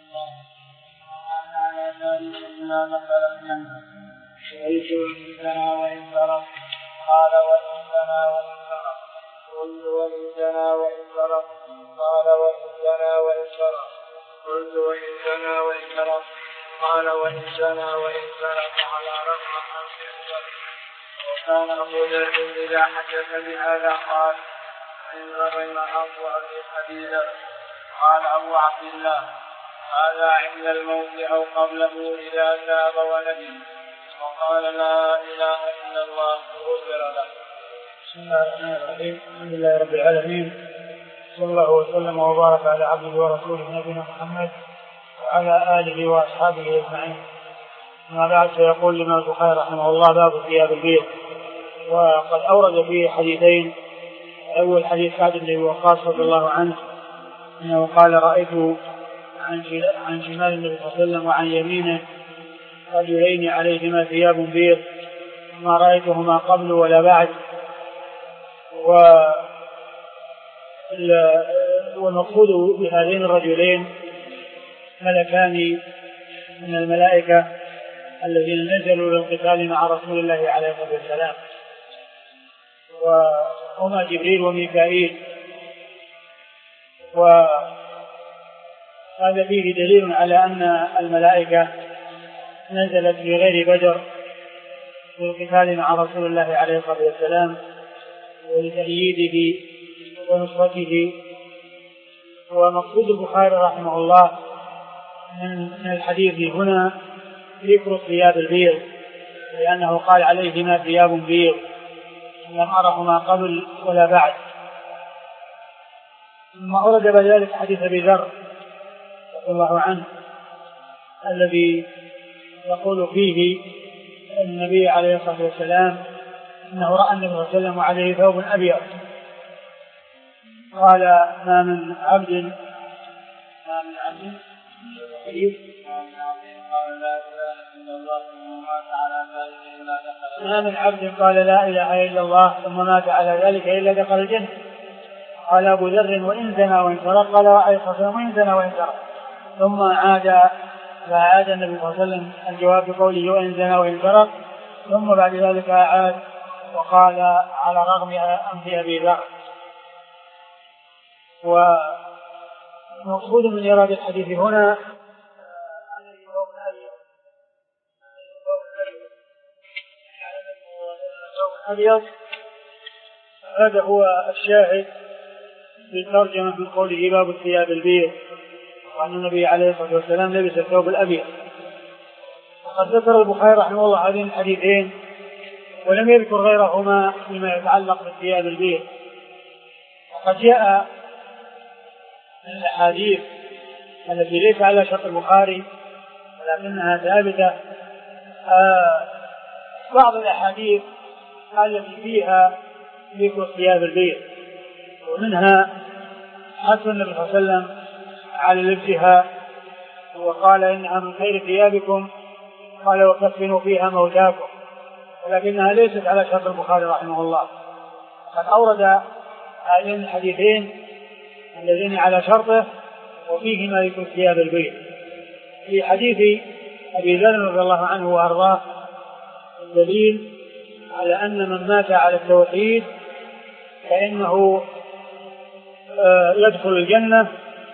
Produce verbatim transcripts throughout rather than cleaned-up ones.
شهدت وإن زنى وإن سرق قال وإن زنى وإن سرق قلت وإن زنى وإن سرق قال وإن زنى وإن سرق قلت وإن زنى وإن سرق قال وإن زنى وإن سرق على رغم أنف السرق. وكان أبو ذر إذا حدث بهذا قال إن رغم أنف أبي حديثا. قال أبو عبد الله هذا عند الموت أو قبله إذا تاب وندم وقال لا إله إلا الله غفر له. بسم الله الرحمن الرحيم. الحمد لله رب العالمين، صلى الله وسلم وبارك على عبده ورسوله نبينا محمد وعلى آله وأصحابه أجمعين. أما بعد، فيقول الإمام البخاري رحمه الله باب ثياب البيض. وقد أورد فيه حديثين. أول حديث سعد بن أبي وقاص رضي الله عنه أنه قال رأيت عن شمال النبي صلى الله عليه وسلم وعن يمينه رجلين عليهما ثياب بيض ما رأيتهما قبل ولا بعد. والمقصود بهذين الرجلين ملكان من الملائكة الذين نزلوا للقتال مع رسول الله عليه الصلاة والسلام، وهما جبريل وميكائيل. وهذا فيه دليل على أن الملائكة نزلت في غير بدر للقتال مع رسول الله عليه الصلاة والسلام ولتأييده ونصرته. ومقصود البخاري رحمه الله من الحديث هنا ذكر ثياب البيض، لأنه قال عليهما ثياب بيض لم أرهما قبل ولا بعد. ثم أورد بذلك حديث أبي ذر رضي الله عنه الذي يقول فيه النبي عليه الصلاة والسلام إنه رأى النبي صلى الله عليه وسلم عليه ثوب أبيض. قال ما من عبد ما من عبد ما من عبد قال لا إله إلا الله ثم مات على ذلك إلا دخل الجنة. قال أبو ذر وإن زنى وإن سرق قال عليه الصلاة والسلام وإن زنى وإن سرق. ثم عاد فعاد النبي صلى الله عليه وسلم الجواب بقوله وإن زنى وإن سرق، ثم بعد ذلك عاد وقال على رغم أنف أبي ذر. ومقصود من إرادة الحديث هنا أبيض. هذا هو الشاهد في الترجمة من قوله باب الثياب البيض، وأن النبي عليه الصلاة والسلام لبس الثوب الأبيض. وقد ذكر البخاري رحمه الله هذين الحديثين ولم يذكر غيرهما فيما يتعلق بالثياب البيض. وقد جاء من الأحاديث التي ليس على شرط البخاري ولكنها ثابتة آه بعض الأحاديث التي فيها ذكر الثياب البيض، ومنها حث النبي صلى الله عليه وسلم على لبسها وقال إنها من خير ثيابكم، قال وكفنوا فيها موتاكم، ولكنها ليست على شرط البخاري رحمه الله. قد أورد هذين الحديثين الذين على شرطه وفيهما ذكر الثياب البيض. في حديث أبي ذر رضي الله عنه وأرضاه الدليل على أن من مات على التوحيد فإنه يدخل الجنة.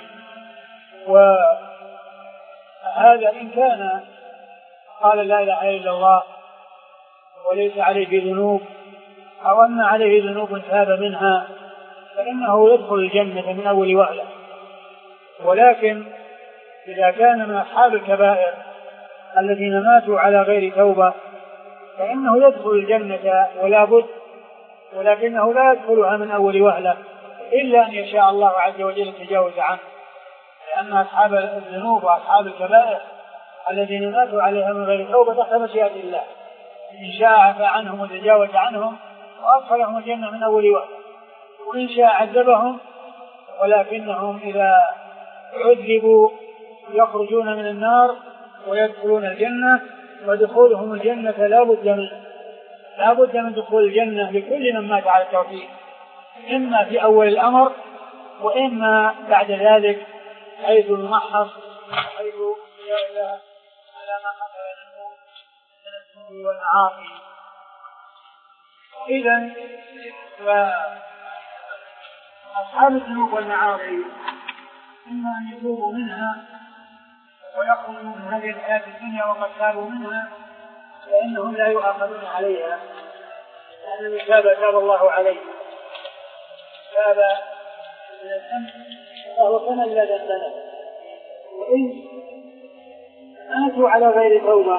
وهذا إن كان قال لا إله إلا الله وليس عليه ذنوب أو أن عليه ذنوب تاب منها فإنه يدخل الجنة من أول وهلة. ولكن إذا كان من أصحاب الكبائر الذين ماتوا على غير توبة فإنه يدخل الجنة ولا بد، ولكنه لا يدخلها من أول وهلة إلا أن يشاء الله عز وجل التجاوز عنه، لأن أصحاب الذنوب وأصحاب الكبائر الذين ماتوا عليها من غير توبة تحت مشيئة الله، إن شاء عفى عنهم وتجاوز عنهم وأدخلهم الجنة من أول وهلة، وإن شاء عذبهم ولكنهم إذا عذبوا يخرجون من النار ويدخلون الجنة، ودخولهم الجنة لا بد من لا بد من دخول الجنة لكل من مات على التوحيد، إما في أول الأمر وإما بعد ذلك حيث يمحص حيث يعلى على ما حصل منه من الذنوب والمعاصي. إذن فأصحاب الذنوب والمعاصي إما أن يتوبوا منها ويخرجوا من هذه الحياة الدنيا وقد تابوا منها فإنهم لا يؤاخذون عليها، لأن من تاب تاب الله عليه، تاب من الذنب فهو كمن لا ذنب له. وإن ماتوا على غير توبة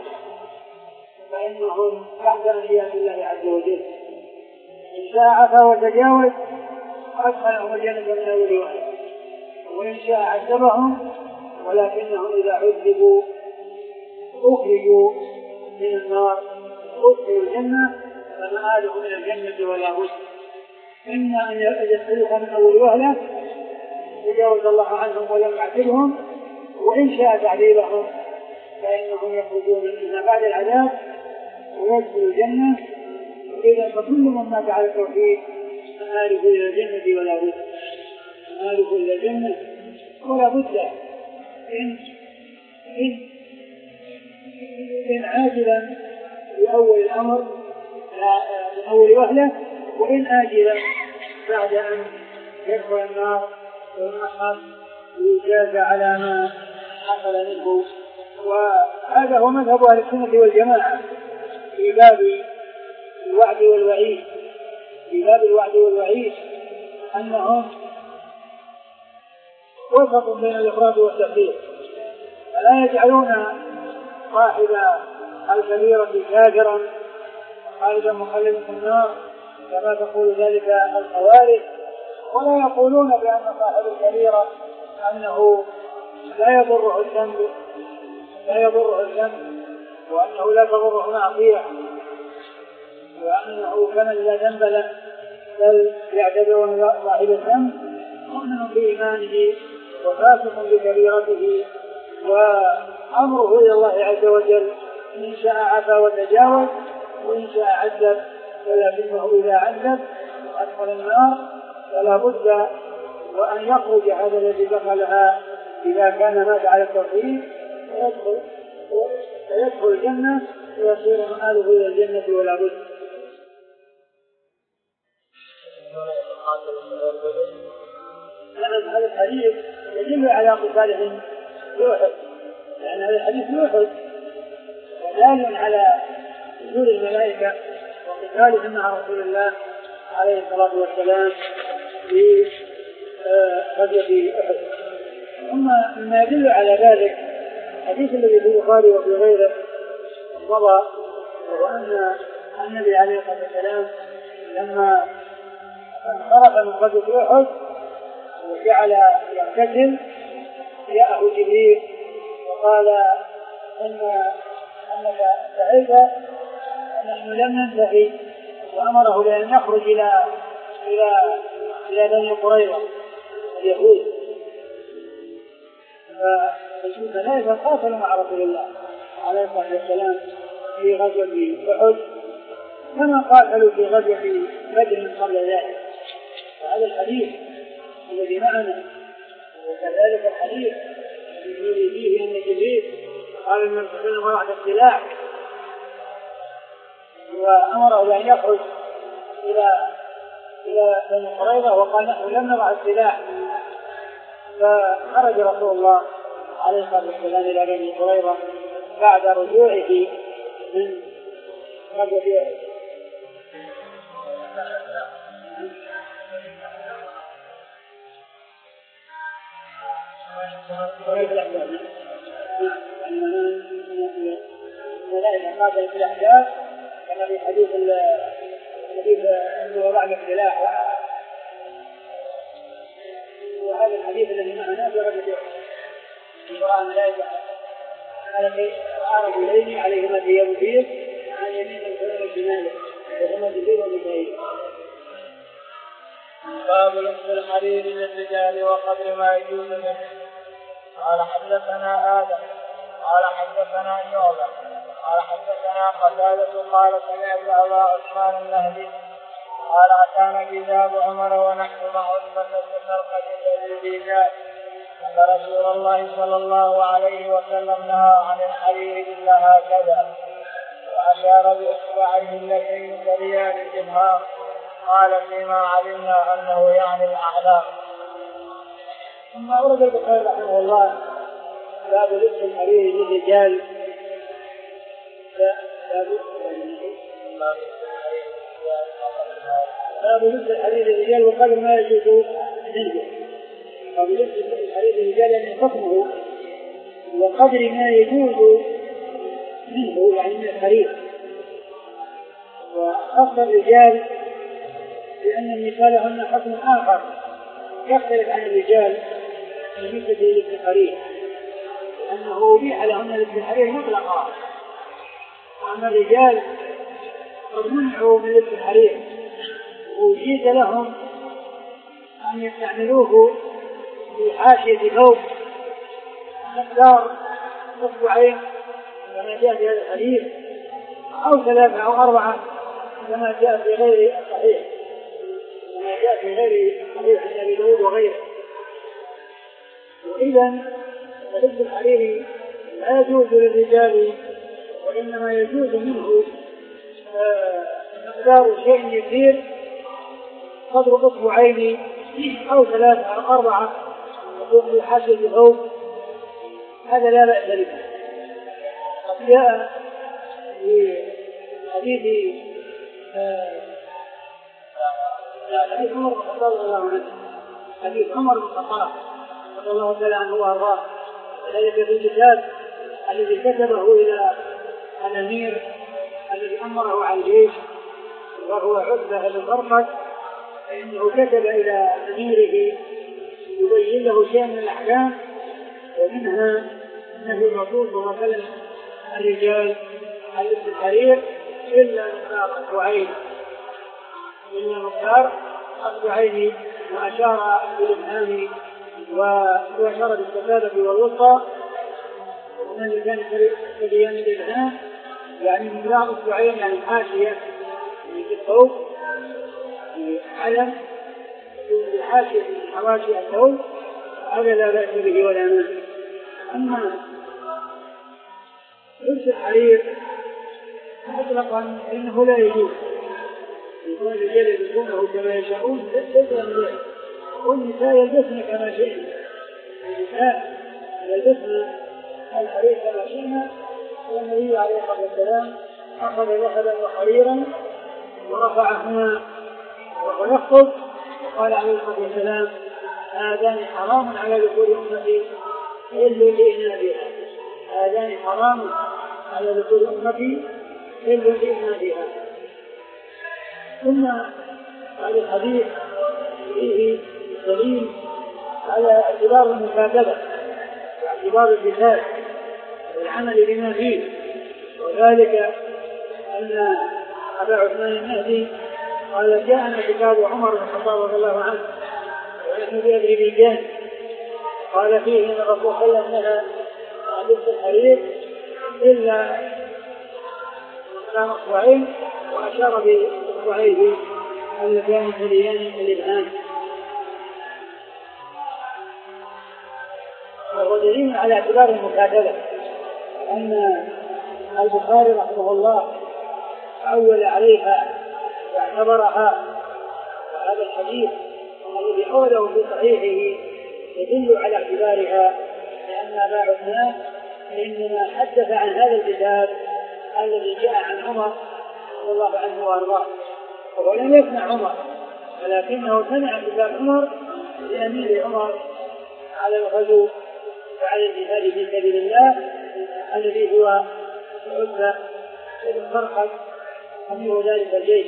فإنهم تحت مشيئة الله عز وجل، إن شاء عفا وتجاوز وأدخلهم الجنة من أول وهلة، وإن شاء عذبهم ولكنهم إذا عذبوا أخرجوا من النار أدخلوا الجنة فمآلهم من الجنة ولا بد، إما أن يدخلوها من أول وهلة تجاوز الله عنهم ولم يعذبهم، وإن شاء تعذيبهم فإنهم يخرجون منها بعد العذاب ويدخلوا الجنة. إذا فكل من مات على التوحيد مآله إلى الجنة ولا بد، مآله إلى الجنة ولا بد، إن إن إن عاجلا في أول الأمر من أول وهلة، وإن آجلا بعد أن يدخل النار وينحر ويجاز على ما حصل منه. وهذا هو مذهب أهل السنة والجماعة في باب الوعد والوعيد، في باب الوعد والوعيد أنهم وسط بين الإفراط والتفريط، فلا يجعلون صاحب الكبيرة كافرا خالدا مخلدا في النار كما تقول ذلك الخوارج، ولا يقولون بأن صاحب الكبيرة أنه لا يضره الذنب لا يضره الذنب وأنه لا تضره معصية وأنه كمن لا ذنب له، بل يعتبرون صاحب الذنب مؤمن بإيمانه وفاسق بكبيرته وأمره إلى الله عز وجل، إن شاء عفا وتجاوز وإن شاء عذب، ولكنه إذا عذب أدخل النار فلا بد وأن يخرج هذا الذي دخلها إذا كان مات على التوحيد فيدخل فيدخل الجنة ويصير مآله إلى الجنة ولا بد. هذا الحديث يدل على قتالهم يوحد، لأن هذا الحديث يوحد ودال على نزول الملائكة وقتالهم مع رسول الله عليه الصلاة والسلام في غزوة أحد. ثم مما يدل على ذلك الحديث الذي في البخاري وفي غيره مضى، وهو أن النبي عليه الصلاة والسلام لما انصرف من غزوة أحد وجعل يغتسل جاءه جبريل وقال إن أنك سعيد نحن لم ننتهي، وأمره بأن يخرج إلى إلى إلى بني قريظة اليهود، فالملائكة قاتلوا مع رسول الله عليه الصلاة والسلام في غزوة أحد كما قاتلوا في غزوة بدر قبل ذلك. فهذا الحديث الذي معنا وكذلك الحديث الذي فيه أن جبريل قال إن المسلمين وضع السلاح وأمره بأن يخرج إلى إلى بني قريظة وقال نحن لم نضع السلاح، فخرج رسول الله عليه الصلاة والسلام إلى بني قريظة بعد رجوعه من غزوة أحد. الملائكة قاتلت في الأحزاب كما في حديث الحديث أنه وضعنا السلاح، وهذا الحديث الذي معنا في غزوة أحد وراء الملائكة على عرض الليل عليهما ثياب بيض عن يمين الكريم وشماله وهما جبريل وميكائيل. باب لبس الحرير للرجال وقدر ما يجوز منه. قال حدثنا آدم قال حدثنا شعبة قال حدثنا قتادة قال سمعت أبا عثمان النهدي قال أتانا كتاب عمر ونحن مع عثمان بن الخليل الذي جاء أن رسول الله صلى الله عليه وسلم نهى عن الحرير إلا هكذا، وأشار بإصبعيه اللتين تليان الجبهة. قال فيما علمنا أنه يعني الأعلام. ثم أورد البخاري رحمه الله باب لبس الحرير للرجال. باب لبس الحرير للرجال وقدر ما يجوز منه. باب لبس الحرير للرجال يعني حكمه وقدر ما يجوز منه يعني من الحرير. وخص الرجال لأن النساء لهن حكم آخر يختلف عن الرجال بالنسبة للبس الحرير، أنه أبيح لهن لبس الحرير مطلقا، وأما الرجال قد منعوا من لبس الحرير وأجيز لهم أن يستعملوه في حاشية ثوب مقدار أسبوعين كما جاء في هذا الحديث، أو ثلاثة أو أربعة كما جاء في غير الصحيح كما جاء في غير صحيح أبي داود وغيره. وإذا لبس الحرير لا يجوز للرجال، وإنما يجوز منه مقدار شيء يسير قدر أسبوعين أو ثلاثة أو أربعة يكون في حاشية ثوب، هذا لا بأس به. قد جاء في حديث حديث عمر بن الخطاب رضي الله عنه حديث عمر بن الخطاب رضي الله تعالى عنه وارضاه، ذلك في الكتاب الذي كتبه إلى الأمير الذي أمره على الجيش وهو عتبة بن فرقد، فإنه كتب إلى أميره يبين له شيئا من الأحكام، ومنها نهي الرسول صلى الله عليه وسلم الرجال عن لبس الحرير إلا مقدار أسبوعين إلا مقدار أسبوعين وأشار بالإبهام وأشار بالسبابة والوسطى، ومن كان كديان الإبهام يعني مقدار أسبوعين يعني حاشية في الثوب في علم في حاشية من حواشي الثوب، هذا لا بأس به ولا مانع. أما لبس الحرير مطلقا إنه لا يجوز، يكون الرجال يلبسونه كما يشاءون ليس من ذلك، والنساء يلبسن كما شئن، النساء يلبسن الحرير كما شئن. والنبي عليه الصلاة والسلام أخذ ذهبا وحريرا ورفعهما وهو يخطب وقال عليه الصلاة والسلام هذان حرام على ذكور أمتي إلا لإنابها، هذان حرام على ذكور أمتي إلا لإنابها. ثم هذا الحديث فيه دليل على اعتبار المكاتبة واعتبار الجهاد والعمل بما فيه، وذلك أن أبا عثمان النهدي قال جاءنا كتاب عمر بن الخطاب رضي الله عنه ونحن بأبي بيجان، قال فيه أن الرسول صلى الله عليه وسلم نهى عن لبس الحرير إلا كان أسبوعين، وأشار بأسبوعيه اللتان تليان الإبهام، وهو دليل على اعتبار المكاتبة، أن البخاري رحمه الله أول عليها واعتبرها. وهذا الحديث الذي أورده في صحيحه يدل على اعتبارها، لأن أبا عثمان إنما حدث عن هذا الكتاب الذي جاء عن عمر رضي الله عنه وارضاه، وهو لم يسمع عمر ولكنه سمع كتاب عمر لأمير عمر على الغزو وعلى الجهاد في سبيل الله الذي هو عتبة بن فرقد أمير ذلك الجيش.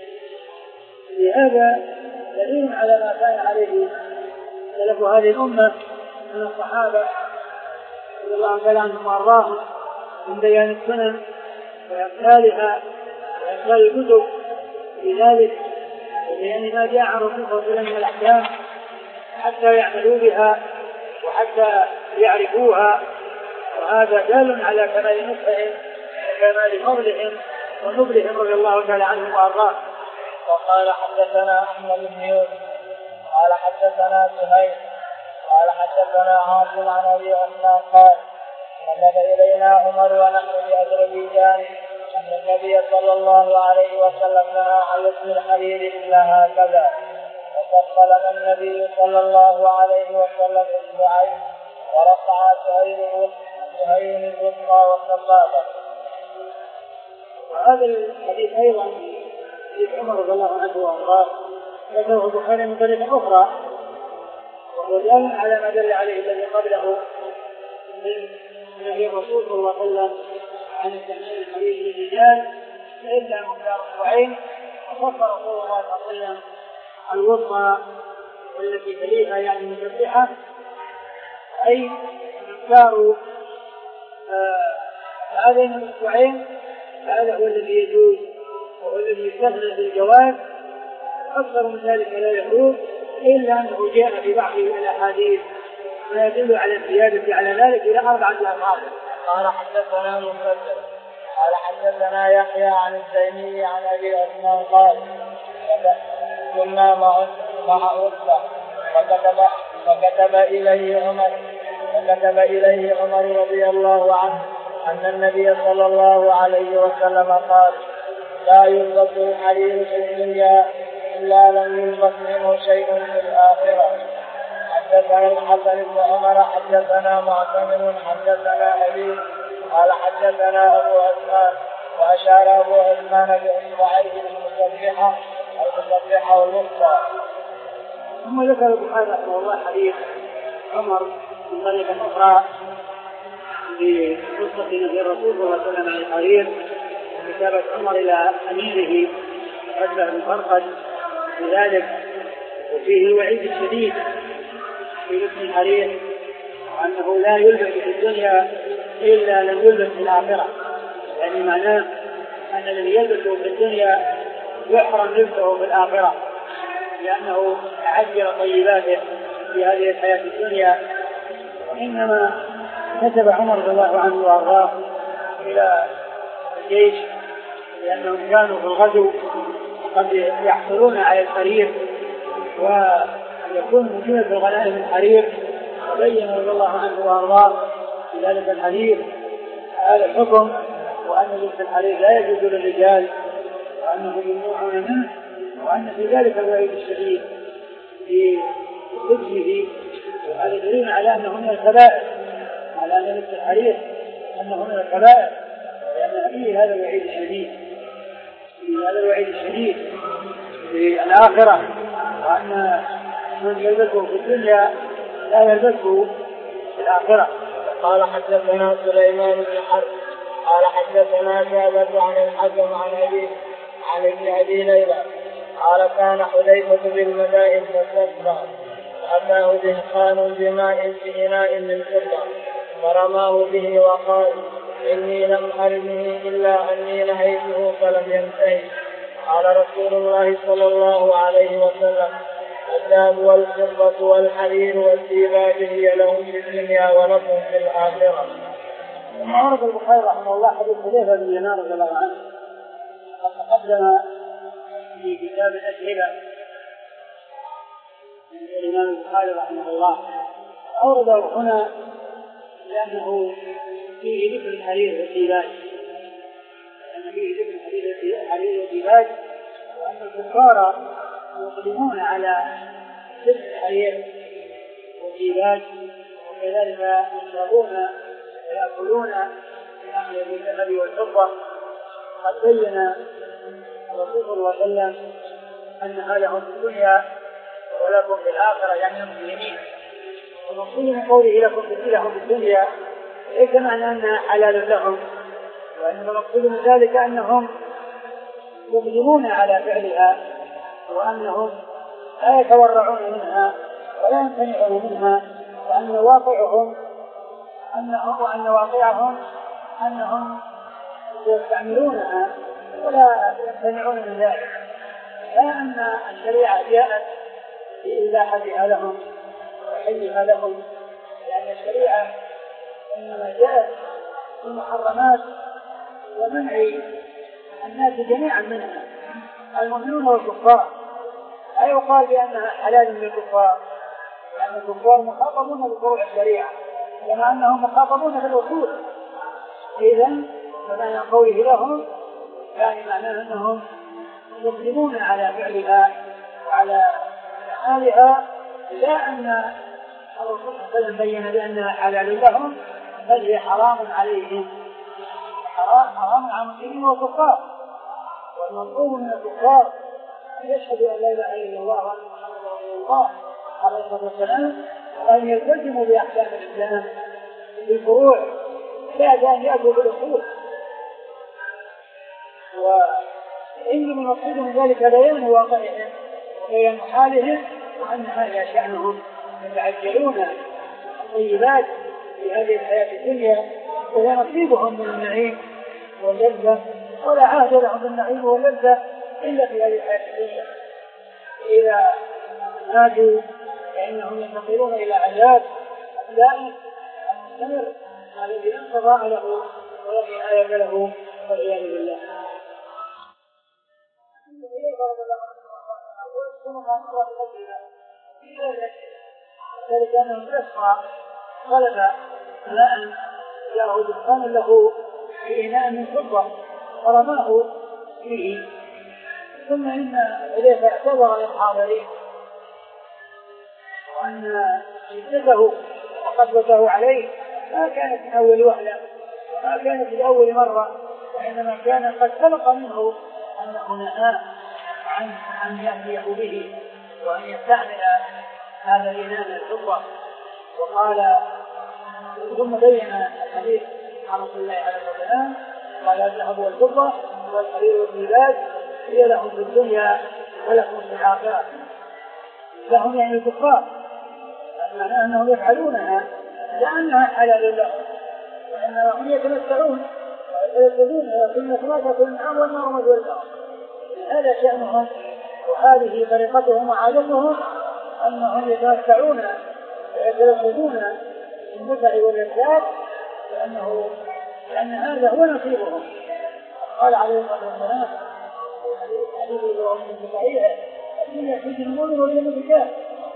لهذا دليل على ما كان عليه سلف هذه الأمة من الصحابة رضي الله تعالى عنهم وأرضاهم من بيان السنن وإمثالها وإمثال الكتب في ذلك، وبيان ما جاء عن رسول الله من الأحكام حتى يعملوا بها وحتى يعرفوها، وهذا دال على كمال نصحهم وكمال فضلهم ونبلهم رضي الله تعالى عنهم وأرضاهم. وقال حدثنا أحمد بن يوسف قال حدثنا زهير قال حدثنا حدثنا عاصم عن ابي عثمان قال نزل الينا عمر ونحن باذربيجان ان النبي صلى الله عليه وسلم نهى عن لبس الحرير الا هكذا، وصف لنا النبي صلى الله عليه وسلم اصبعين ورفع سهيل الوسطى والسبابه. وهذا الحديث ايضا حديث عمر رضي الله عنه وارضاه ذكره البخاري من طريقه اخرى، وهو دال على ما دل عليه الذي قبله من نهي الرسول صلى الله عليه وسلم عن استعمال الحرير للرجال الا مقدار اسبوعين، وصف رسول الله صلى الله عليه وسلم الوسطى والتي تليها يعني المسبحه اي مقدار هذين الاسبوعين. هذا هو الذي يجوز وهو الذي يستثنى بالجواز، اكثر من ذلك لا يجوز، الا انه جاء في بعض الاحاديث ما يدل على الزياده على ذلك الى اربعه اضعاف. قال حدثنا مسدد قال حدثنا يحيى عن التيمي عن ابي عثمان قال كنا مع مع عتبة فكتب فكتب اليه عمر فكتب اليه عمر رضي الله عنه ان النبي صلى الله عليه وسلم قال لا يلبس الحرير في الدنيا الا لم يلبس منه شيء في الاخره. حدثنا الحسن بن عمر حدثنا معتمر حدثنا ابي قال حدثنا ابو عثمان واشار ابو عثمان باصبعيه المسبحه المسبحه والوسطى. ثم ذكر البخاري رحمه الله حديث عمر من طريقه اخرى بقصه نهي الرسول صلى الله عليه وسلم عن الحرير، وكتابه عمر الى اميره عتبة بن فرقد بذلك، وفيه الوعيد الشديد في لبس الحرير، وأنه لا يلبس في الدنيا إلا لم يلبس في الآخرة، يعني معناه أن الذي يلبسه في الدنيا يحرم لبسه في الآخرة، لأنه عجل طيباته في هذه الحياة الدنيا. وإنما كتب عمر رضي الله عنه وأرضاه إلى الجيش لأنهم كانوا في الغزو قد يحصلون على الحرير ويكون موجودا في الغنائم الحرير، وبين رضي الله عنه وارضاه في ذلك الحديث هذا الحكم، وان لبس الحرير لا يجوز للرجال وانه ممنوع منه، وان في ذلك الوعيد الشديد في لبسه. وهذا دليل على انه من الكبائر، على ان لبس الحرير انه من الكبائر، لان فيه هذا الوعيد الشديد في هذا الوعيد الشديد في الاخره، وان من يلبسه في الدنيا لا يلبسه في الآخرة. قال حدثنا سليمان بن حرب قال حدثنا شعبة عن الحكم عن أبي عن ابن أبي ليلى قال كان حذيفة بالمدائن فاستسقى فأتاه دهقان بماء في إناء من فضة فرماه به وقال إني لم أرمه إلا أني نهيته فلم ينتهي. قال رسول الله صلى الله عليه وسلم الذهب والفضة والحرير والديباج هي لهم في الدنيا ولكم في الآخرة. ثم عرض البخاري رحمه الله حديث حذيفة بن اليمان رضي الله عنه قد تقدم في كتاب الأشهبة من الإمام البخاري رحمه الله، أورده هنا لأنه فيه ذكر الحرير والديباج، لأن فيه ذكر الحرير والديباج، وأن الكفار يقدمون على لبس الحرير والديباج، وكذلك يشربون ويأكلون من الذهب والفضة. قد بين الرسول صلى الله عليه وسلم أنها لهم في الدنيا ولكم في الآخرة، يعني المسلمين. والمقصود من قوله لكم لهم في الدنيا ليس معنى أنها حلال لهم، وإنما المقصود من ذلك أنهم يقدمون على فعلها، وأنهم لا يتورعون منها ولا يمتنعون منها، وأن واقعهم أنه وأن واقعهم أنهم يستعملونها ولا يمتنعون من ذلك. لا أن الشريعة جاءت بإباحتها لهم وحلها لهم، لأن الشريعة إنما جاءت بالمحرمات ومنع الناس جميعا منها، المؤمنون والكفار. لا يقال بأنها حلال للكفار، لأن الكفار مخاطبون بفروع الشريعة كما أنهم مخاطبون بالأصول. إذن فمعنى قوله لهم يعني معناه أنهم يقدمون على فعلها وعلى حالها، لا أن الرسول صلى الله عليه وسلم بين بأنها حلال لهم، بل هي حرام عليهم، حرام حرام على المسلمين والكفار. والمطلوب من الكفار يشهد أن لا إله إلا الله وأن محمدا رسول الله عليه الصلاة والسلام، وأن يلتزموا بأحكام الإسلام بالفروع بعد أن يأتوا بالأصول. وإن من المقصود من ذلك بيان واقعهم وبيان حالهم، وأن هذا شأنهم يتعجلون الطيبات في هذه الحياة الدنيا، وهي نصيبهم من النعيم واللذة، ولا عهد لهم بالنعيم واللذة إلا في هذه الحياة الدنيا. إذا ماتوا فإنهم ينتقلون إلى عذاب دائم المستمر الذي لا انقضاء له ولا نهاية له والعياذ بالله. ذلك أنه يسقى غلب ماء له دخان له في إناء من فضة ورماه فيه، ثم إن إليه اعتذر للحاضرين وأن شدته وقدوته عليه ما كانت من أول وهلة، ما كانت من أول مرة، وإنما كان قد سبق منه أنه نهى عن أن يأتيه به وأن يستعمل هذا الإناء من الفضة. وقال ثم بين الحديث عن رسول الله عليه الصلاة والسلام قال الذهب والفضة والحرير والزجاج هي لهم في الدنيا ولكم في الآخرة. لهم يعني الكفار، معناه أنهم يفعلونها لأنها حلال لهم، وإنما هم يتمتعون ويتلذذون ويأكلون كما تأكل النعام والنار مثوى لهم. هذا شأنهم وهذه طريقتهم وعادتهم، أنهم يتمتعون ويتلذذون بالمتع واللذات، لأنه لأن هذا هو نصيبهم. قال عليه الصلاة والسلام حديث من صحيحه الدنيا سجن المؤمن والجنة الكافر،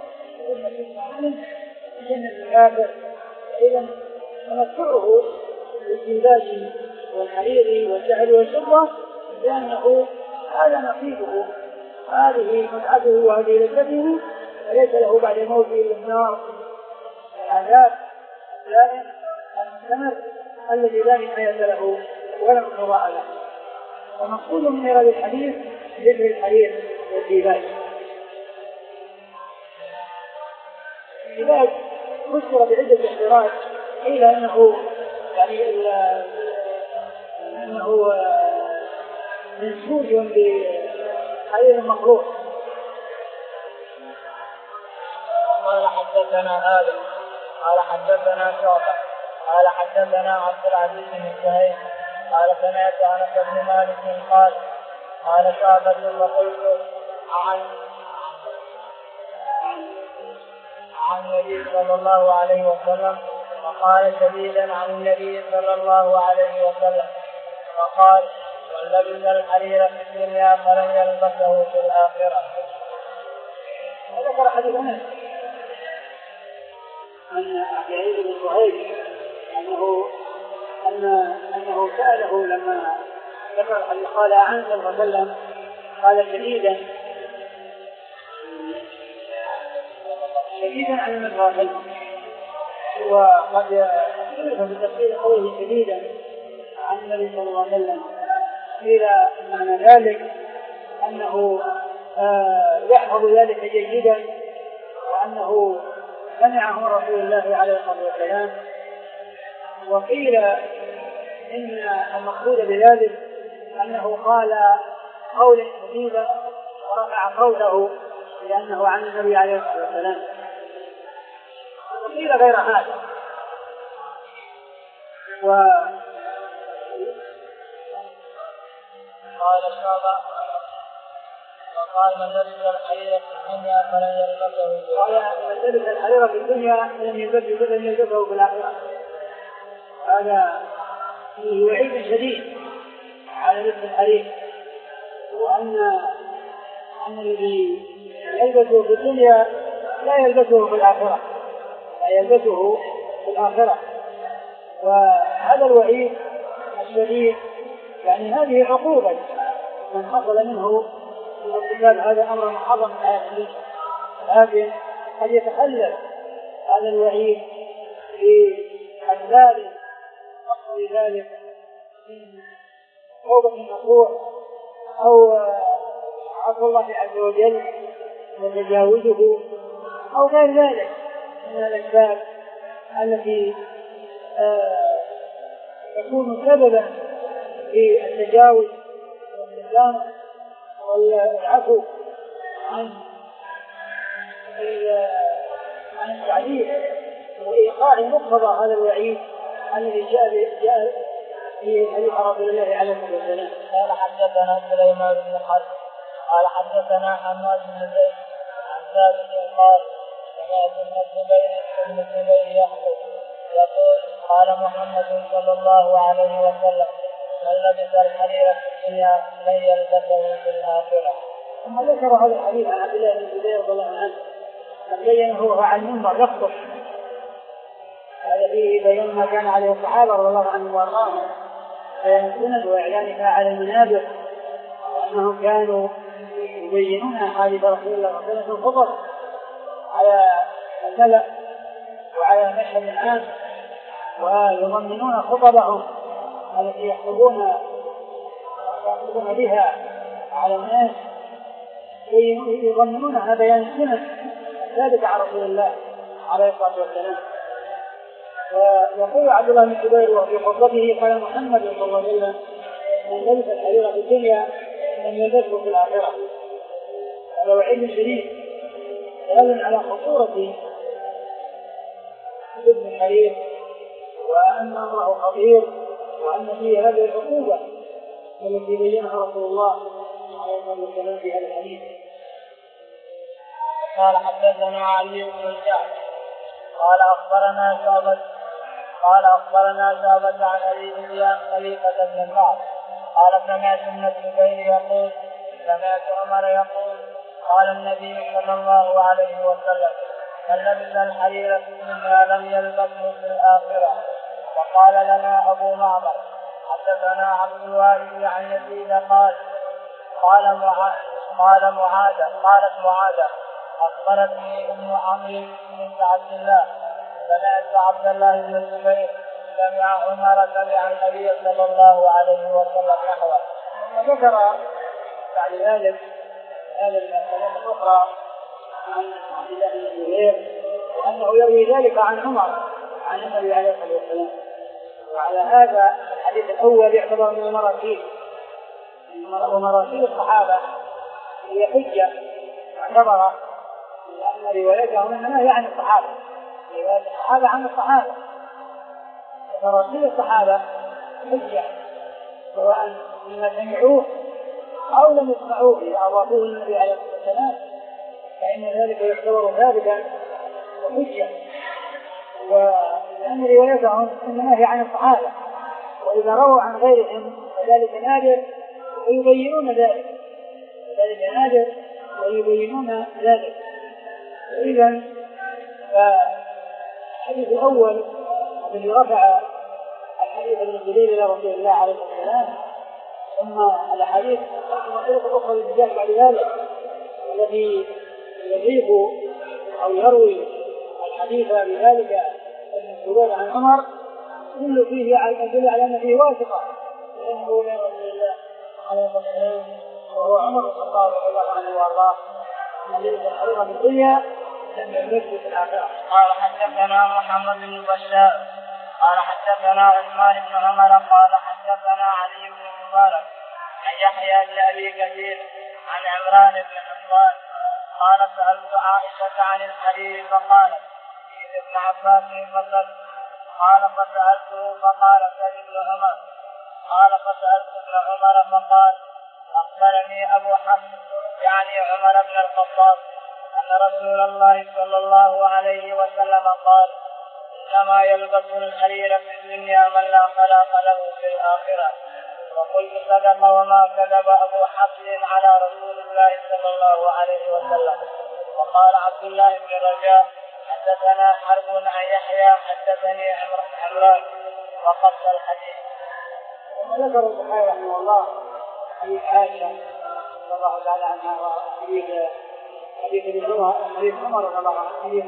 الجنة الكافر. إذا تمتعه بالزجاج والحرير والذهب والفضة لأنه هذا نصيبه، هذه متعته وهذه لذته، وليس له بعد موته إلا النار العذاب الدائم المستمر الذي لا نهاية له ولا انقضاء له. ومقصود من هذا الحديث ذكر الحرير والديباج. الديباج فسر بعدة احتراز، قيل انه يعني انه منسوج بحرير مخلوق. قال حدثنا آدم قال حدثنا شعبة قال حدثنا عبد العزيز بن سهيل قال سمعت أنس بن مالك قال قال شعبة لقيت عن عن النبي صلى الله عليه وسلم وقال شديدا عن النبي صلى الله عليه وسلم وقال ولبس الحرير في الدنيا فلن يلبسه في الآخرة. وذكر حديث أنس عن عبد العزيز بن سهيل أنه أن أنه سأله لما ذكر الحديث قال عن صلى الله عليه وسلم قال شديدا شديدا عن المغافل، وقد اختلف بتفسير قوله شديدا عن النبي صلى الله عليه وسلم. قيل معنى ذلك أنه آه يحفظ ذلك جيدا، وأنه سمعه رسول الله عليه الصلاة والسلام. وقيل إن المقصود بذلك أنه قال قولا شديدا ورفع صوته لأنه عن النبي عليه الصلاة والسلام. وقيل غير هذا. و قال شعبة وقال من لبس الحرير في الدنيا فلن يلبسه قال من لبس الحرير في الدنيا فلن يلبسه في الآخرة. هذا فيه وعيد شديد على لبس الحرير، وأن أن الذي يلبسه في الدنيا لا يلبسه في الآخرة. ما يلبسه في الآخرة. وهذا الوعيد الشديد يعني هذه عقوبة من حصل منه ارتكاب هذا الأمر المحرم من آيات الله، لكن قد يتخلف هذا الوعيد في أسباب نقض ذلك من توبة نصوح أو عفو الله عز وجل وتجاوزه أو غير ذلك من الأسباب التي آه تكون سببا في التجاوز والتسامح والعفو عن عن التعذيب وإيقاع مقتضى هذا الوعيد الذي جاء جاء في حديث رسول الله عليه الصلاة والسلام. قال حدثنا سليمان بن حرب قال حدثنا حماد بن زيد عن ثابت قال سمعت ابن الزبير ابن الزبير يخطب يقول قال محمد صلى الله عليه وسلم من لبس الحرير في الدنيا لن يلبسه في الآخرة. ثم ذكر هذا الحديث عن عبد الله بن الزبير رضي الله عنه بينه عن المنبر يخطب، هذا فيه بيان ما كان عليه الصحابة رضي الله عنهم وارضاهم بيان السنن واعلانها على المنابر، وانهم كانوا يبينون احاديث رسول الله صلى الله عليه وسلم في الخطب على الملأ وعلى مشهد العام، ويضمنون خطبهم التي يخطبون يخطبون بها على الناس يضمنونها بيان السنن ثابت على رسول الله عليه الصلاة والسلام. ويقول عبد الله بن الزبير وفي خطبته قال محمد صلى الله عليه وسلم من لبس الحرير في الدنيا لم يلبسه في الآخرة. هذا وعيد شديد دال على خطورة لبس الحرير وأن أمره خطير وأن فيه هذه العقوبة التي بينها رسول الله عليه الصلاة والسلام في هذا الحديث. قال حدثنا علي بن الجعد قال أخبرنا شعبة قال أخبرنا شعبة عن أبي سفيان خليفة بن الرعد قال سمعت ابن الزبير يقول سمعت عمر يقول قال النبي صلى الله عليه وسلم من لبس الحرير في الدنيا لم يلبسه في الآخرة. وقال لنا أبو معمر حدثنا عبد الوارث عن يزيد قال قال معاذ قال معاذ قالت معاذ أخبرتني أم عمرو بن عبد الله سمعت عبد الله بن الزبير سمع عمر سمع النبي صلى الله عليه وسلم نحوه. وذكر بعد ذلك هذه المسألة الأخرى عن عبد الله بن الزبير وأنه يروي ذلك عن عمر عن النبي عليه الصلاة والسلام. وعلى هذا الحديث الأول يعتبر من المراسيل ومراسيل الصحابة هي حجة معتبرة لأن روايتهم إنما هي عن الصحابة، رواية الصحابة عن الصحابة، مراسيل الصحابة حجة سواء مما سمعوه أو لم يسمعوه إذا أضافوه النبي عليه الصلاة والسلام فإن ذلك يعتبر ثابتا وحجة، ولأن روايتهم إنما هي عن الصحابة، وإذا رووا عن غيرهم فذلك نادر ويبينون ذلك ذلك نادر ويبينون ذلك. إذا فالحديث الأول الذي رفع الحديث ابن الزبير إلى رسول الله عليه الصلاة والسلام، ثم الأحاديث الطريقة الأخرى للرجال بعد ذلك الذي يضيف أو يروي الحديث بذلك ابن الزبير عن عمر كل فيه يدل على أن فيه واثقة لأنه من رسول الله عليه الصلاة والسلام وهو عمر بن الخطاب رضي الله عنه وأرضاه الذي الحريرة في الدنيا لم يلبسه في الآخرة. قال حدثنا محمد بن بشار قال حدثنا عثمان بن عمر قال حدثنا علي بن مبارك عن يحيى بن أبي كثير عن عمران بن حصان قال سألت عائشة عن الحرير فقالت في ابن عباس فصل قال فسألته فقال سيد عمر قال فسألت ابن عمر فقال أخبرني أبو حفص يعني عمر بن الخطاب أن رسول الله صلى الله عليه وسلم قال إنما يلبس الحرير في الدنيا من لا خلاق له في الآخرة. وقلت صدق وما كذب أبو حفص على رسول الله صلى الله عليه وسلم. وقال عبد الله بن رجاء حدثنا حرب عن يحيى حدثني عمران وقص الحديث. ذكر البخاري رحمه الله حديث عائشة رضي الله تعالى عنها وحديث حديث ابن عمر حديث عمر رضي الله عنه حديث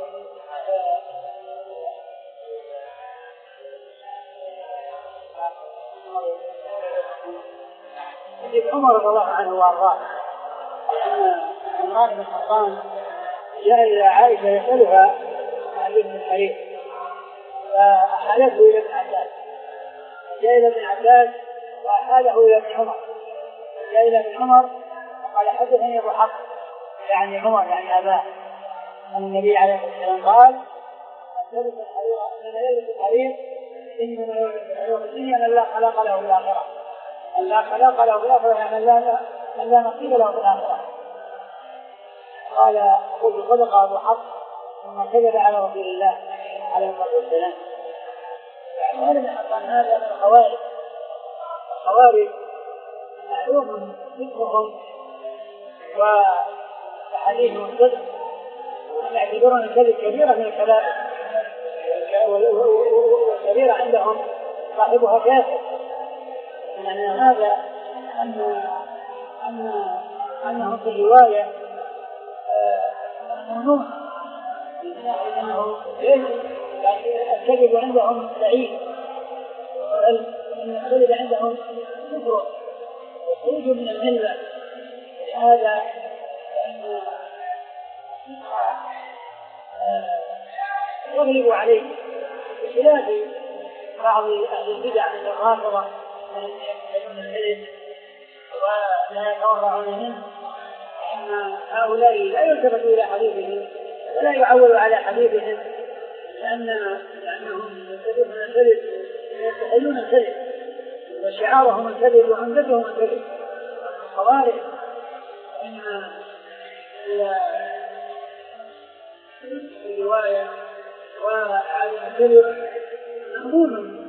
حديث عمر رضي الله عنه وارضاه ان عمران بن حطان جاء الى عائشة يسألها عن ابن الحرير فأحالته الى ابن عباس، جاء الى ابن عباس وأحاله الى ابن عمر، جاء الى ابن عمر وقال حدثني ابو حفص يعني عمر يعني اباه ان النبي عليه الصلاه والسلام قال لبس الحرير انما يلبس الحرير انما يلبس الحرير انما لا خلاق له في الاخره، ان لا خلاق له في الاخره يعني لا ان لا نصيب له في الاخره. قال قلت صدق ابو حفص ثم كذب على رسول الله عليه الصلاه والسلام. يعني هذا من الخوارج، الخوارج معلوم ذكرهم وحديثهم الصدق يعتبرون الكذب كبيرة من الكبائر، والكبيرة عندهم صاحبها كافر. يعني هذا أن أن أنهم في الرواية ممنوع لأنه الكذب عندهم بعيد، الكذب عندهم كفر وخروج من الملة. هذا يغلب عليه بخلاف بعض أهل البدع من الرافضة الذين يتبعون الكذب ولا يتورعون منه، أن هؤلاء لا يلتفتوا إلى حديثهم ولا يعولوا على حديثهم لأن لأنهم يتبعون الكذب ويستحلون الكذب وشعارهم الكذب وعمدتهم الكذب. الخوارج إن الرواية وعدم الكذب مأمون،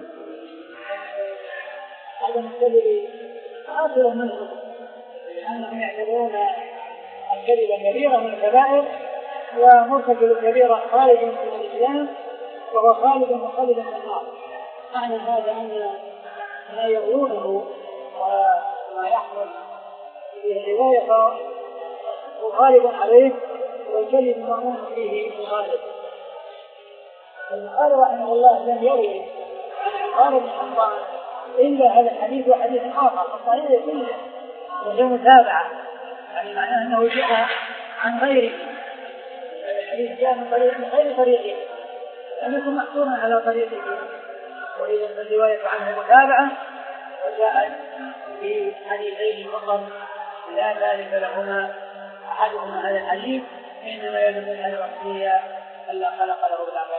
عدم الكذب آخر منهم لأنهم يعتبرون الكذب كبيرة من الكبائر، ومرتكب الكبيرة خالد من الإسلام وهو خالد مخلد من النار. معنى هذا أن ما يقولونه وما يحصل في الرواية هو غالب عليه والكذب مأمون فيه الغالب. البخاري رحمه الله لم يروي عن عمران بن حطان إلا هذا الحديث وحديث آخر فالصحيح كله وهي متابعة، يعني معناه أنه جاء عن غيره، الحديث جاء من طريق من غير طريقه لم يكن محصورا على طريقه، وإذا الرواية عنه متابعة وجاءت في حديثين فقط لا ثالث لهما، أحدهما هذا الحديث إنما يدل على الوصية ألا خلق له بالأعمال.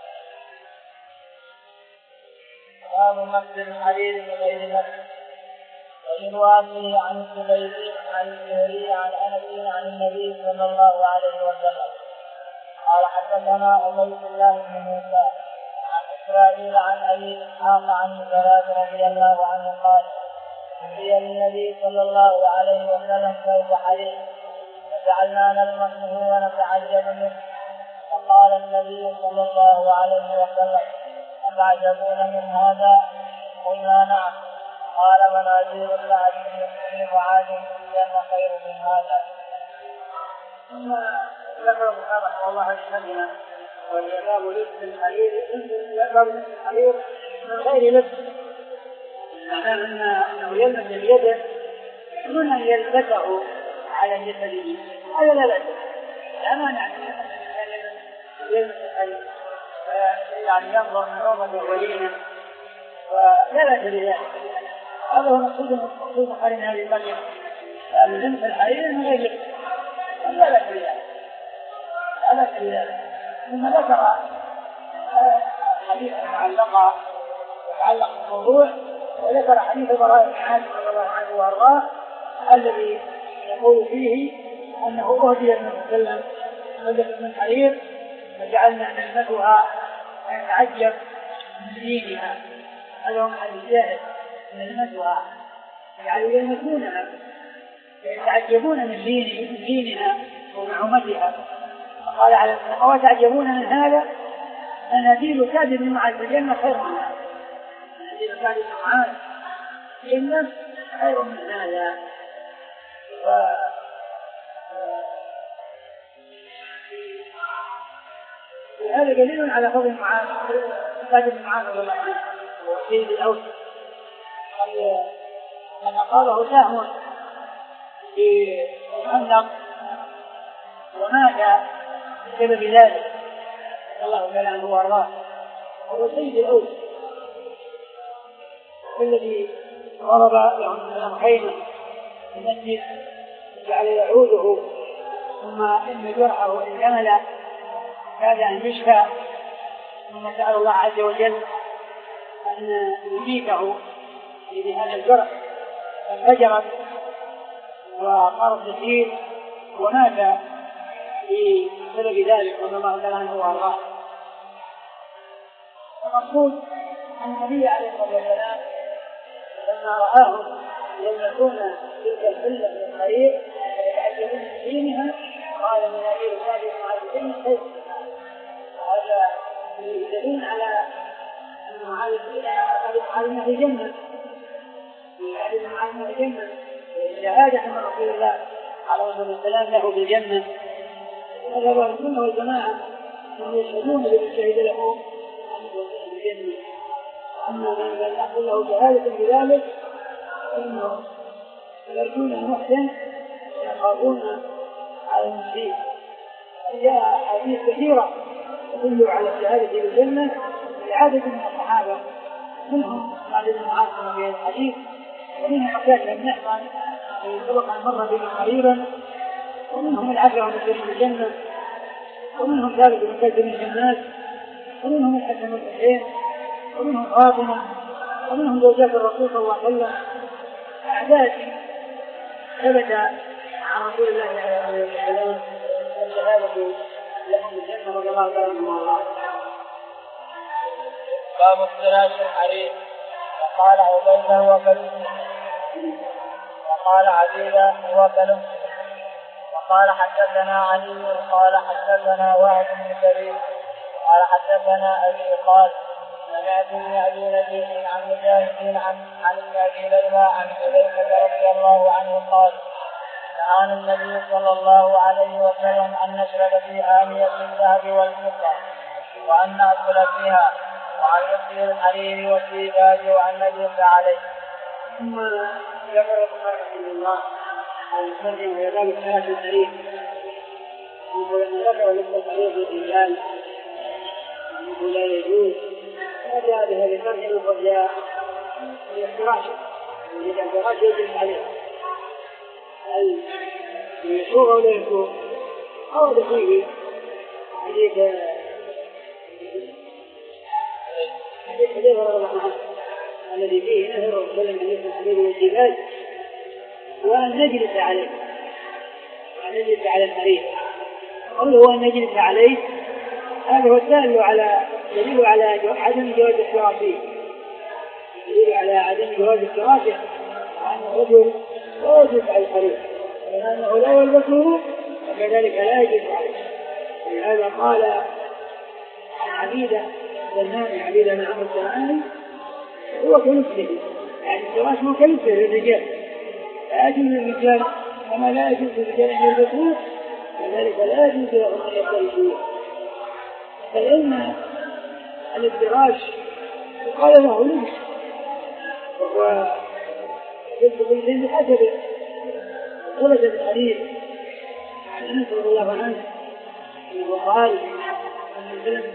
باب مسجد الحرير بغير مسجد. ويروى عن الزبير عن الزهري عن انس عن النبي صلى الله عليه وسلم قال حدثنا عبيد الله بن موسى عن اسرائيل عن ابي اسحاق عن البراء رضي الله عنه قال هي للنبي صلى الله عليه وسلم ثوب حرير فجعلنا نلمسه ونتعجب منه، فقال النبي صلى الله عليه وسلم أتعجبون من هذا؟ قلنا نعم. قال منازل العبد من معاذ الجنة خير من هذا. ثم ذكر البخاري رحمه الله هذه الكلمة وهي باب لبس الحرير، باب لبس الحرير من غير لبس، معناه انه يلبس اليد دون ان يلبسه على جسده، هذا لا بأس، لا مانع من يلبس الحرير يعني ينظر من روضة ولينا ولا بأس بذلك. هذا هو مقصود مقصود البخاري من هذه الكلمة، لبس الحرير من غير لبس لا بأس بذلك، لا بأس بذلك. ثم ذكر حديثا معلقا يتعلق بالموضوع، وذكر حديث البراء بن عازب رضي الله عنه وارضاه الذي يقول فيه انه اهدي النبي صلى الله عليه وسلم مدة من حرير فجعلنا نلمسها ونتعجب من دينها. هذا هو حديث شاهد، نلمسها يعني يلمسونها يتعجبون من دينها ونعومتها. قال عليه الصلاة والسلام وتعجبون من هذا مناديل سعد بن معاذ في الجنة خير من هذا مناديل سعد بن معاذ في الجنة خير من هذا. وهذا دليل على فضل معاذ سعد بن معاذ رضي الله عنه وسيد الأوس أن أصابه سهم في الخندق ومات بسبب ذلك الله تعالى عنه وارضاه. هو سيد الأوس الذي ضرب لهم خيمة في المسجد جعل يعوده ثم إن جرحه إن كمل كاد أن يشفى ثم سأل الله عز وجل أن يميته بهذا الجرح فانفجرت وصار تسير ومات بسبب ذلك رضي الله تعالى عنه وارضاه. المقصود أن النبي عليه الصلاة والسلام لما رآهم يلبسون تلك الحلة من الخريف يتعجبون من دينها قال من أبي سعد بن معاذ بن خير. هذا يدلون على أن معاذ بن في الجنة سعد بن معاذ في الجنة شهادة من رسول الله عليه الصلاة والسلام له بالجنة. هذا هو السنة والجماعة هم يشهدون بمن شهد له بالجنة. أما من لم يحصل له شهادة بذلك فإنه يرجون المحسن يخافون على المسيء. جاء أحاديث كثيرة تدل على الشهادة بالجنة لعدد من الصحابة منهم سعد بن معاذ في الحديث ومنهم عكاشة بن محصن سبق أن مر بهم قريبا ومنهم العشرة المبشرين بالجنة ومنهم ثابت بن قيس بن شماس ومنهم الحسن بن حسين ومنهم فاطمة ومنهم زوجات الرسول صلى الله عليه وسلم. أعداد ثبت عن رسول الله عليه وسلم الشهادة لهم بالجنة رضي الله تعالى عنهم وارضاهم. باب افتراش الحرير. وقال عبيدة هو كلمه وقال عبيدة هو كلمه وقال حدثنا علي قال حدثنا وهب بن كريم قال حدثنا أبي قال سمعت ابن أبي نجيح عن مجاهد عن عن ابن أبي ليلى عن حذيفة رضي الله عنه قال نهانا النبي صلى الله عليه وسلم أن نشرب في آنية الذهب والفضة وأن نأكل فيها وعن يسير الحرير والديباج وأن نجلس عليه. ثم ذكر البخاري رحمه الله عن سنة ويقال الثلاث الحرير ولما ذكر لبس الحرير في الرجال أنه لا يجوز فجاء بهذه الترجمة وجاء بالافتراش إذا الفراش يجب عليه هل يسوغ أو لا يسوغ أو فيه حديث حديث حديث رضي الله عنه الذي فيه نهر وسلم أن يكون الحرير والديباج وأن نجلس عليه وأن نجلس على الحرير. قل هو أن نجلس عليه هذا هو الدال على دليل على عدم جواز الشراء فيه دليل على عدم جواز الشراء فيه وأن الرجل لا يجلس على الحرير لأنه لا يلبسه وكذلك لا يجلس عليه. ولهذا قال عن عبيدة زمان عبيدة بن عمرو الزماني هو كلبسه يعني الفراش هو كلبسه للرجال لا يجوز للرجال وما لا يجوز للرجال أن يلبسوه كذلك لا يجوز لهم أن يفترشوه. فإن الافتراش يقال له لبس وهو يلبس بالجن بحسبه. ثبت الحديث عن أنس رضي الله عنه أنه قال أن الفيلم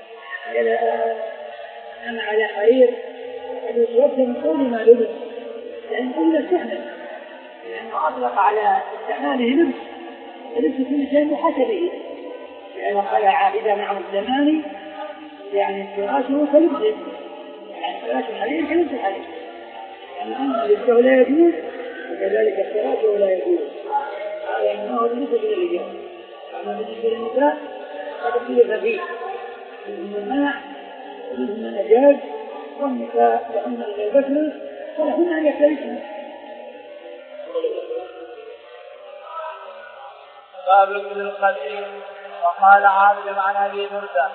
أنا على حرير أن يتوفى من كل ما لبس لأن كل استحمل لأنه أطلق على استعماله لبس لبس كل شيء بحسبه لأنه قال عابدة مع الزمان يعني فراشه كلبسه يعني فراش الحرير كلبس الحرير يعني أنه لبسه لا يجوز وكذلك فراشه لا يجوز. هذا أنه بالنسبة للرجال أما بالنسبة للنساء فتختلف فيه منهم المنع ومنهم النجاز والنساء لهن إلى البشر ولهن أن يختلفن. باب ابن القدر. وقال عاصم عن أبي بردة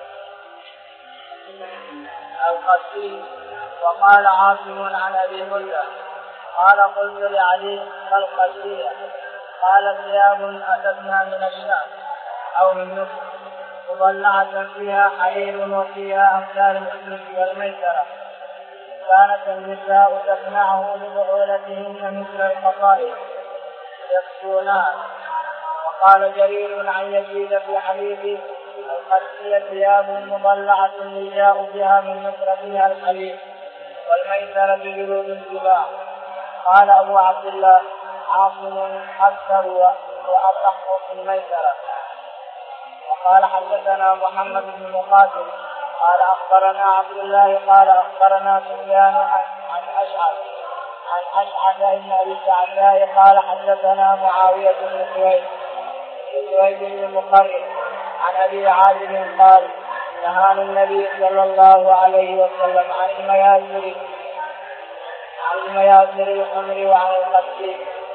القسي وقال عاصم عن أبي بردة قال قلت لعلي القسية قال ثياب أتتنا من الشام أو من مصر مضلعة فيها حرير وفيها أمثال الأسود والميسرة كانت النساء تصنعه لبعولتهن مثل القصائد يكسونها. وقال جرير عن يزيد في حديث القسية ثياب مضلعة يجاء بها من مصر فيها الحرير والميسرة بجلود السباع. قال أبو عبد الله عاصم أكثر وأصح في الميسرة. وقال حدثنا محمد بن مقاتل قال أخبرنا عبد الله قال أخبرنا سفيان عن أشعث عن أشعث بن أبي الشعثاء قال حدثنا معاوية بن سويد سويد بن مقرن عن أبي عازم قال نهانا النبي صلى الله عليه وسلم عن المياسر عن المياسر الحمر وعن القتل.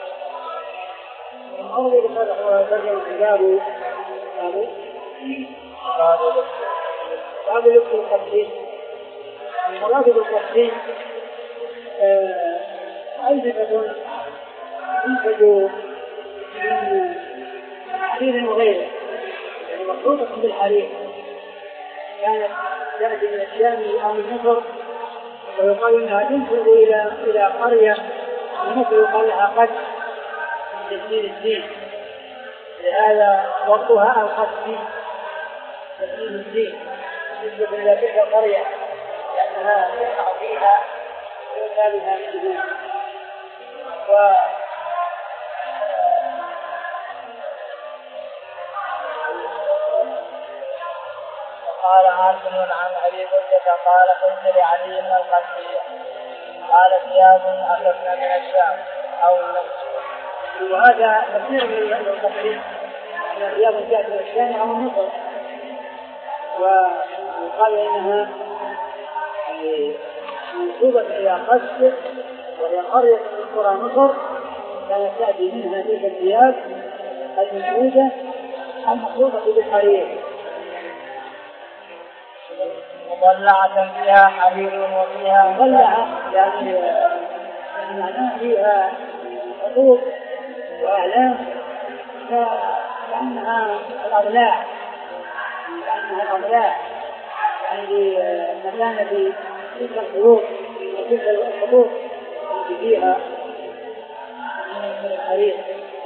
من أول هذا هو ترجمة كتاب باب لبس القتل. المراد بالقتل ألبسة تنتج من حرير وغيره يعني مخلوطة بالحرير كانت تأتي من الشام أو من مصر ويقال إنها تنسب إلى إلى قرية من مصر يقال لها قد من تسجيل الدين لهذا وقتها القد تسجيل الدين تنسب إلى تلك القرية لأنها يقع فيها يؤتى بها من دون. قال عاصم عن أبي بردة قال قلت لعلي بن القسية قال ثياب أخذنا من الشام أو المسجد. وهذا تفسير للقتل أن ثياب جاءت من الشام أو مصر وقال إنها منسوبة إلى قسط وهي قرية من قرى مصر كانت تأتي منها تلك الثياب المنسوبة المخلوطة بالحرير مضلعة فيها حرير وفيها مضلعة يعني معناها فيها خطوط وأعلام كأنها الأضلاع كأنها الأضلاع يعني مكانة تلك الخيوط وتلك الخطوط التي فيها من الحرير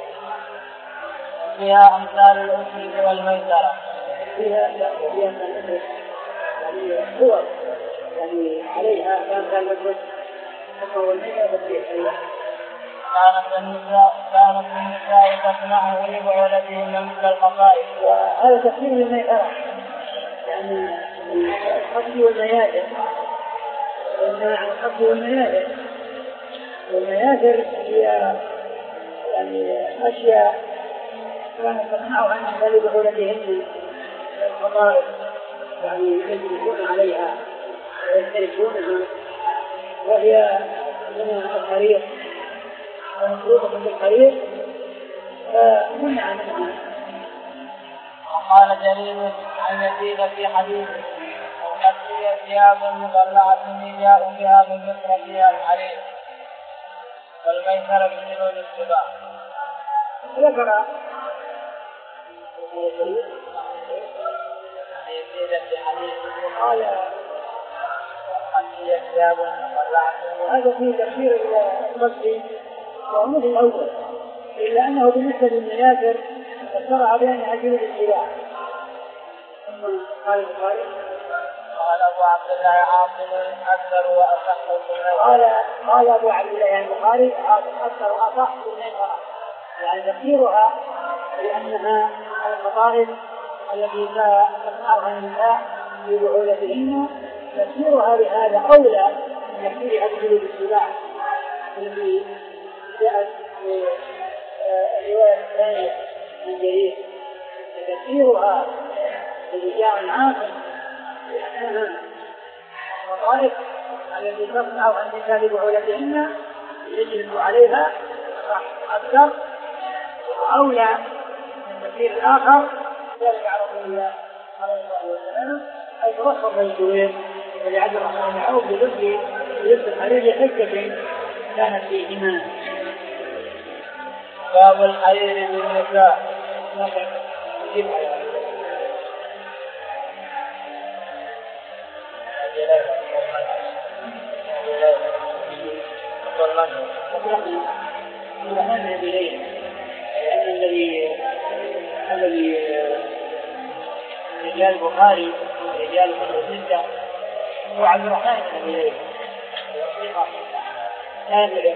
فيها أمثال الأسود والميسرة فيها فيها من الأسود يعني صور يعني عليها كان الأسود والميسرة فيها كانت النساء كانت النساء تصنعه لبعولتهن مثل القصائد. وهذا تفسير للميسرة يعني القصد والمياسر قلنا عن القصد والمياسر والمياسر هي يعني أشياء كانت تصنعها النساء لبعولتهن القصائد يعني يجلسون عليها ويسترسونها وهي من الحرير ومخلوطة بالحرير فمنع منها. وقال جرير عن يزيد في حديثه وقد هي ثياب مضلعة يجاء بها من مصر فيها الحرير والميسرة بجلود السباع. ذكر يزيد في حديثه قال وقد هي ثياب مضلعة. هذا فيه تفسير إلى القصد وعمود الأول إلا أنه بالنسبة للمياسر فسر بأنها جلود السباع. ثم قال البخاري قال أبو عبد الله عاصم أكثر وأصح قال قال أبو عبد الله البخاري أكثر وأصح بالميسرة يعني تفسيرها لأنها القصائد التي تصنعها النساء في بعولتهن تفسيرها بهذا أولى من تفسيرها بجلود السباع التي جاءت في الرواية الثانية من جرير تفسيرها بالرجال عاقل لأنها القصائد التي تصنعها النساء لبعولتهن يجلس عليها أكثر وأولى من تفسير الآخر ذلك على رسول الله عليه الصلاة والسلام أي ترخص للزبير ولعبد الرحمن بن عوف بلبس لبس الحرير حجة كانت فيهما. باب الحرير بالنساء. نذهب إليه لأن الذي الذي رجال البخاري رجال الستة هو عبد الرحمن بن إليه هذا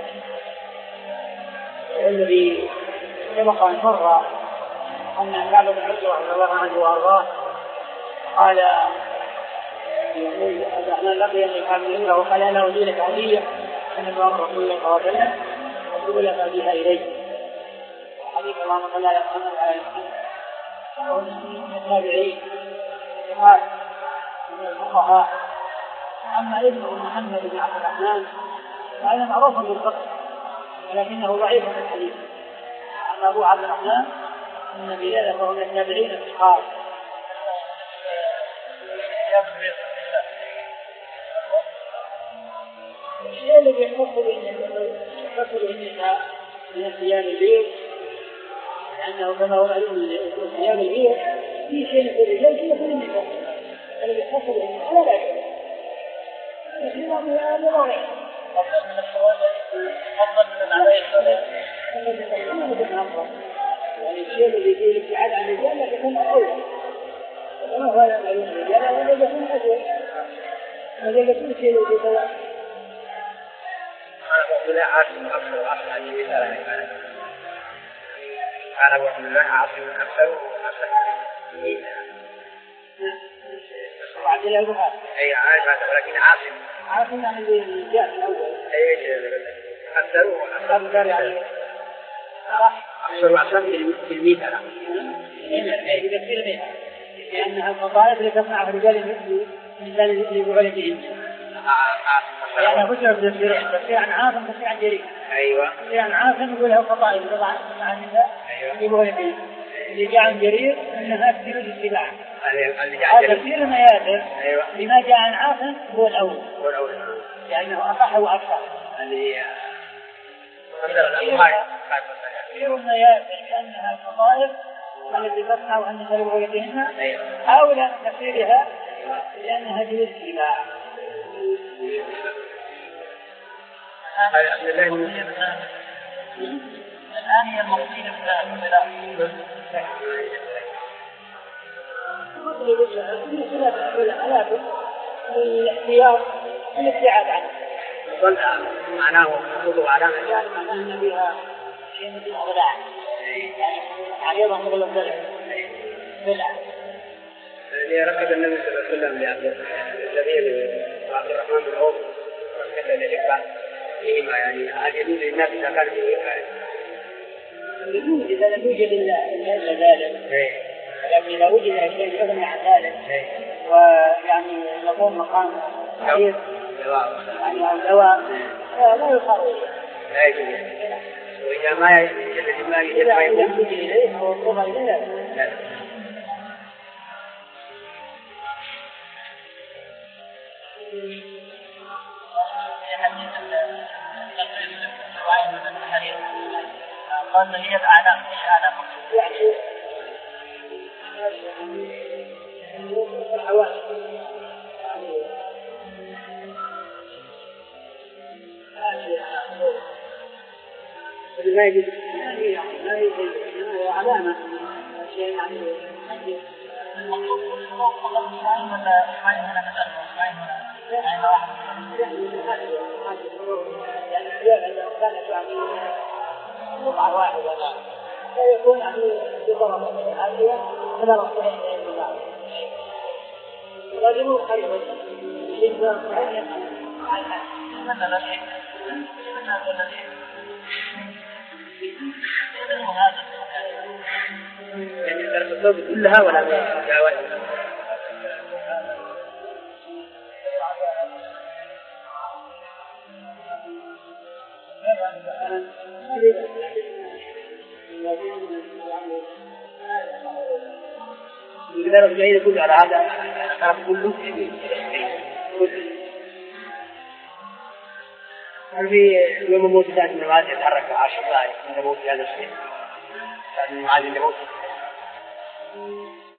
الذي سبق أن مر أن كعب بن عجرة رضي الله عنه وأرضاه قال يقول عبد الرحمن لقي أن كعب بن عجرة وقال أنا أودي لك هدية أن الله رسول الله صلى الله عليه وسلم وقبل ما بها إليه حديث اللهم صل على محمد وعلى آل محمد من التابعين قال من الفقهاء. أما ابنه محمد بن عبد الرحمن فهذا معروف بالفقه ولكنه ضعيف في الحديث. أما أبو عبد الرحمن من بلاد فهو من التابعين الصغار. الشيء الذي يخص به النساء من الثياب البيض لأنه كما هو معلوم من ثياب البيض في شيء في الرجال في كل النساء الذي يخص به النساء لا بأس لكن هذا مضاعف أفضل من الصلاة أفضل من عليه الصلاة يعني الشيء الذي فيه الابتعاد عن الرجال لا يكون أولى كما هو معلوم الرجال ولا يكون أسوأ هذا يكون شيء الذي سواء لا عاصم أكثر وأصل هذه مثال عبادة قال رسول الله عاصم أكثر وأصل وعبد الله البخاري أي عارف هذا ولكن عاصم عاصم يعني اللي جاء في الأول أي أكثر وأصل يعني صح أكثر وأصل في المية لا أي بكثير منها لأنها الفضائل اللي تصنعها رجال مثل لبعلتهم يعني فكرة بالتفسير تفسير عن عاصم تفسير عن جرير. أيوة. تفسير عن عاصم يقول له فضائل طبعا مع النساء. أيوة. يقول فيه. اللي جاء عن جرير إنها تفسير الاتباع. اللي جاء عن جرير. تفسير ما يأتي. أيوة. لما جاء عن عاصم هو الأول. هو الأول. لأنه أصح وأكثر. اللي تفسير ما يأتي لأنها فضائل التي تصنع أن تلوثهن. أيوة. أولى من تفسيرها لأنها جلوس اتباع. الآن هي المقصودة بالخلاف الاختيار الابتعاد عنه ظل معناه وجوده علامة يعني معناه أن بها شيء مثل الضلع يعني عريضة مثل الضلع ضلع اللي ركب النبي صلى الله عليه وسلم لعبد عبد الرحمن بن عوف ركب للإخبار فيهما يعني هل يجوز للناس إذا كان فيه إخبار يجوز إذا لم يوجد إلا ذلك لكن إذا وجد شيء يغني عن ذلك ويعني يقوم مقام كثير يعني الدواء لا يقارن لا يجوز وإذا ما يجوز ما يجوز إذا يوجد إليه أو وصوها إليه لا قال هي الأعلام مش أعلام يعني الحواس ما يجوز ما يجوز علامة شيء يعني المطلوب فقط شيء ولا شيء من المسألة شيء يعني واحد يعني لو كانت يعني قطعة واحدة لا يكون يعني بضرر هذه فلا رأسها إلا الله ولكنه خير جدا صحيح مثلا شيء مثلا شيء يعني درس الصوت كلها ولا لا واحد يقدر الجاهل كله على هذا الطرف كله كله. هل في يوم موت ذات من المعاد يتحرك عشر دقائق من موت هذا الشيء؟ ذات من المعاد اللي موت